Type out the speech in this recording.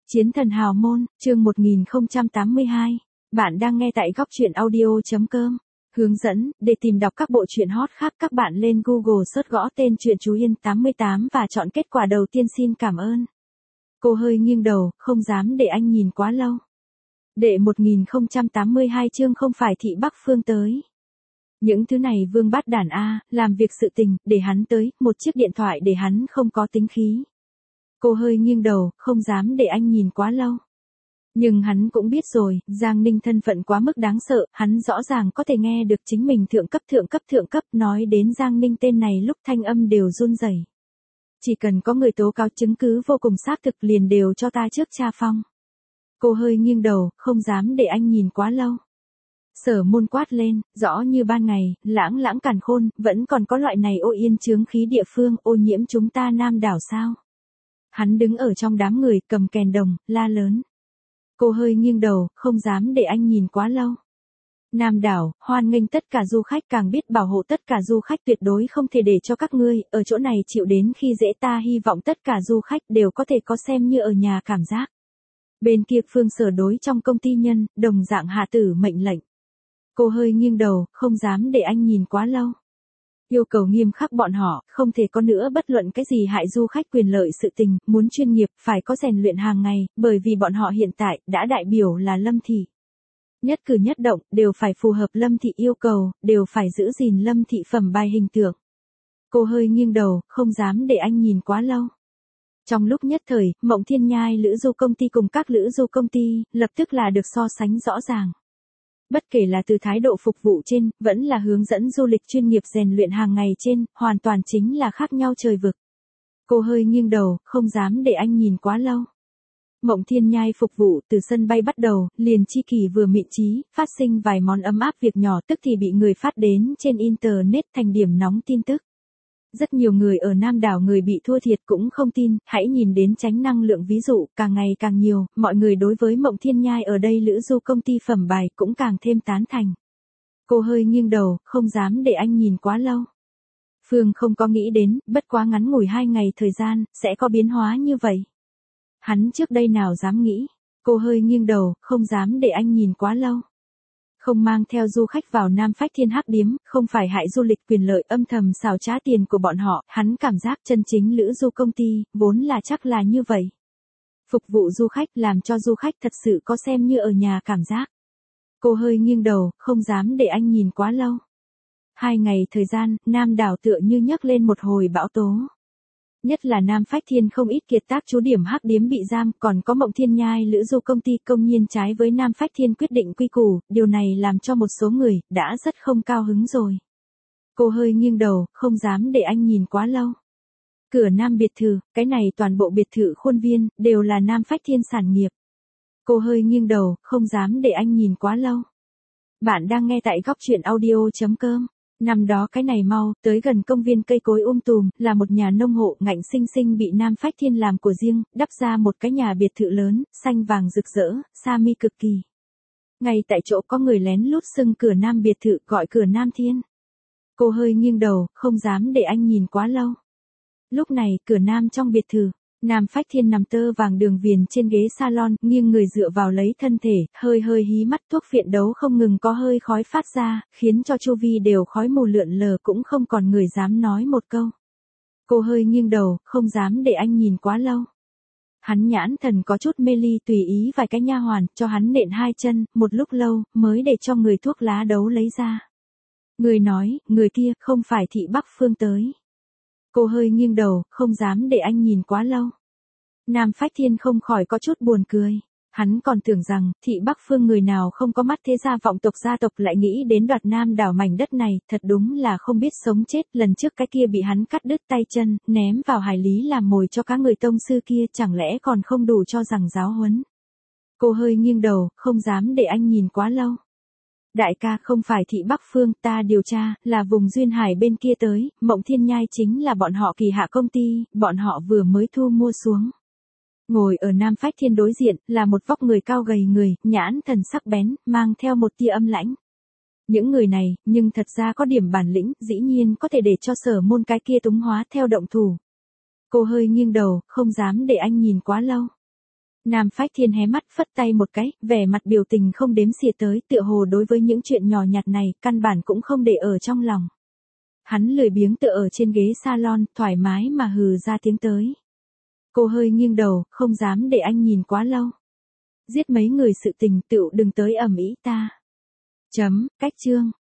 Chiến thần hào môn, chương 1082. Bạn đang nghe tại goctruyện audio.com. Hướng dẫn, để tìm đọc các bộ truyện hot khác các bạn lên Google search gõ tên truyện Chú Yên 88 và chọn kết quả đầu tiên. Xin cảm ơn. Cô hơi nghiêng đầu, không dám để anh nhìn quá lâu. Đệ 1082 chương không phải Thị Bắc Phương tới. Những thứ này vương bát đàn A, làm việc sự tình, để hắn tới, một chiếc điện thoại để hắn không có tính khí. Cô hơi nghiêng đầu, không dám để anh nhìn quá lâu. Nhưng hắn cũng biết rồi, Giang Ninh thân phận quá mức đáng sợ, hắn rõ ràng có thể nghe được chính mình thượng cấp nói đến Giang Ninh tên này lúc thanh âm đều run rẩy. Chỉ cần có người tố cáo chứng cứ vô cùng xác thực liền đều cho ta trước tra phong. Cô hơi nghiêng đầu, không dám để anh nhìn quá lâu. Sở Môn quát lên, rõ như ban ngày, lãng càn khôn, vẫn còn có loại này ô yên chướng khí địa phương, ô nhiễm chúng ta Nam đảo sao? Hắn đứng ở trong đám người, cầm kèn đồng, la lớn. Cô hơi nghiêng đầu, không dám để anh nhìn quá lâu. Nam đảo, hoan nghênh tất cả du khách, càng biết bảo hộ tất cả du khách, tuyệt đối không thể để cho các ngươi, ở chỗ này chịu đến khi dễ, ta hy vọng tất cả du khách đều có thể có xem như ở nhà cảm giác. Bên kia Phương Sở đối trong công ty nhân, đồng dạng hạ tử mệnh lệnh. Cô hơi nghiêng đầu, không dám để anh nhìn quá lâu. Yêu cầu nghiêm khắc bọn họ, không thể có nữa bất luận cái gì hại du khách quyền lợi sự tình, muốn chuyên nghiệp, phải có rèn luyện hàng ngày, bởi vì bọn họ hiện tại, đã đại biểu là Lâm Thị. Nhất cử nhất động, đều phải phù hợp Lâm Thị yêu cầu, đều phải giữ gìn Lâm Thị phẩm bài hình tượng. Cô hơi nghiêng đầu, không dám để anh nhìn quá lâu. Trong lúc nhất thời, Mộng Thiên Nhai lữ du công ty cùng các lữ du công ty, lập tức là được so sánh rõ ràng. Bất kể là từ thái độ phục vụ trên, vẫn là hướng dẫn du lịch chuyên nghiệp rèn luyện hàng ngày trên, hoàn toàn chính là khác nhau trời vực. Cô hơi nghiêng đầu, không dám để anh nhìn quá lâu. Mộng Thiên Nhai phục vụ từ sân bay bắt đầu, liền chi kỳ vừa mịn trí, phát sinh vài món ấm áp việc nhỏ tức thì bị người phát đến trên Internet thành điểm nóng tin tức. Rất nhiều người ở Nam đảo người bị thua thiệt cũng không tin, hãy nhìn đến tránh năng lượng ví dụ, càng ngày càng nhiều, mọi người đối với Mộng Thiên Nhai ở đây lữ du công ty phẩm bài cũng càng thêm tán thành. Cô hơi nghiêng đầu, không dám để anh nhìn quá lâu. Phương không có nghĩ đến, bất quá ngắn ngủi 2 ngày thời gian, sẽ có biến hóa như vậy. Hắn trước đây nào dám nghĩ. Cô hơi nghiêng đầu, không dám để anh nhìn quá lâu. Không mang theo du khách vào Nam Phách Thiên hắc điếm, không phải hại du lịch quyền lợi âm thầm xào trá tiền của bọn họ, hắn cảm giác chân chính lữ du công ty, vốn là chắc là như vậy. Phục vụ du khách làm cho du khách thật sự có xem như ở nhà cảm giác. Cô hơi nghiêng đầu, không dám để anh nhìn quá lâu. 2 ngày thời gian, Nam đảo tựa như nhấc lên một hồi bão tố. Nhất là Nam Phách Thiên không ít kiệt tác trú điểm hắc điếm bị giam, còn có Mộng Thiên Nhai lữ du công ty công nhiên trái với Nam Phách Thiên quyết định quy củ, điều này làm cho một số người, đã rất không cao hứng rồi. Cô hơi nghiêng đầu, không dám để anh nhìn quá lâu. Cửa Nam biệt thự, cái này toàn bộ biệt thự khuôn viên, đều là Nam Phách Thiên sản nghiệp. Cô hơi nghiêng đầu, không dám để anh nhìn quá lâu. Bạn đang nghe tại goctruyện audio.com. Năm đó cái này mau, tới gần công viên cây cối tùm, là một nhà nông hộ ngạnh sinh sinh bị Nam Phách Thiên làm của riêng, đắp ra một cái nhà biệt thự lớn, xanh vàng rực rỡ, sa mi cực kỳ. Ngay tại chỗ có người lén lút xưng cửa Nam biệt thự gọi cửa Nam Thiên. Cô hơi nghiêng đầu, không dám để anh nhìn quá lâu. Lúc này, cửa Nam trong biệt thự, Nam Phách Thiên nằm tơ vàng đường viền trên ghế salon, nghiêng người dựa vào lấy thân thể, hơi hí mắt, thuốc phiện đấu không ngừng có hơi khói phát ra, khiến cho chu vi đều khói mù lượn lờ, cũng không còn người dám nói một câu. Cô hơi nghiêng đầu, không dám để anh nhìn quá lâu. Hắn nhãn thần có chút mê ly, tùy ý vài cái nha hoàn, cho hắn nện 2 chân, một lúc lâu, mới để cho người thuốc lá đấu lấy ra. Người nói, người kia, không phải Thị Bắc Phương tới. Cô hơi nghiêng đầu, không dám để anh nhìn quá lâu. Nam Phách Thiên không khỏi có chút buồn cười. Hắn còn tưởng rằng, Thị Bắc Phương người nào không có mắt thế gia vọng tộc gia tộc lại nghĩ đến đoạt Nam đảo mảnh đất này, thật đúng là không biết sống chết. Lần trước cái kia bị hắn cắt đứt tay chân, ném vào hải lý làm mồi cho các người tông sư kia, chẳng lẽ còn không đủ cho rằng giáo huấn. Cô hơi nghiêng đầu, không dám để anh nhìn quá lâu. Đại ca, không phải Thị Bắc Phương, ta điều tra, là vùng duyên hải bên kia tới, Mộng Thiên Nhai chính là bọn họ Kỳ Hạ công ty, bọn họ vừa mới thu mua xuống. Ngồi ở Nam Phách Thiên đối diện, là một vóc người cao gầy người, nhãn thần sắc bén, mang theo một tia âm lãnh. Những người này, nhưng thật ra có điểm bản lĩnh, dĩ nhiên có thể để cho Sở Môn cái kia túng hóa theo động thủ. Cô hơi nghiêng đầu, không dám để anh nhìn quá lâu. Nam Phách Thiên hé mắt phất tay một cái, vẻ mặt biểu tình không đếm xỉa tới, tựa hồ đối với những chuyện nhỏ nhặt này, căn bản cũng không để ở trong lòng. Hắn lười biếng tựa ở trên ghế salon, thoải mái mà hừ ra tiếng tới. Cô hơi nghiêng đầu, không dám để anh nhìn quá lâu. Giết mấy người sự tình tựu đừng tới ầm ĩ ta. Cách chương.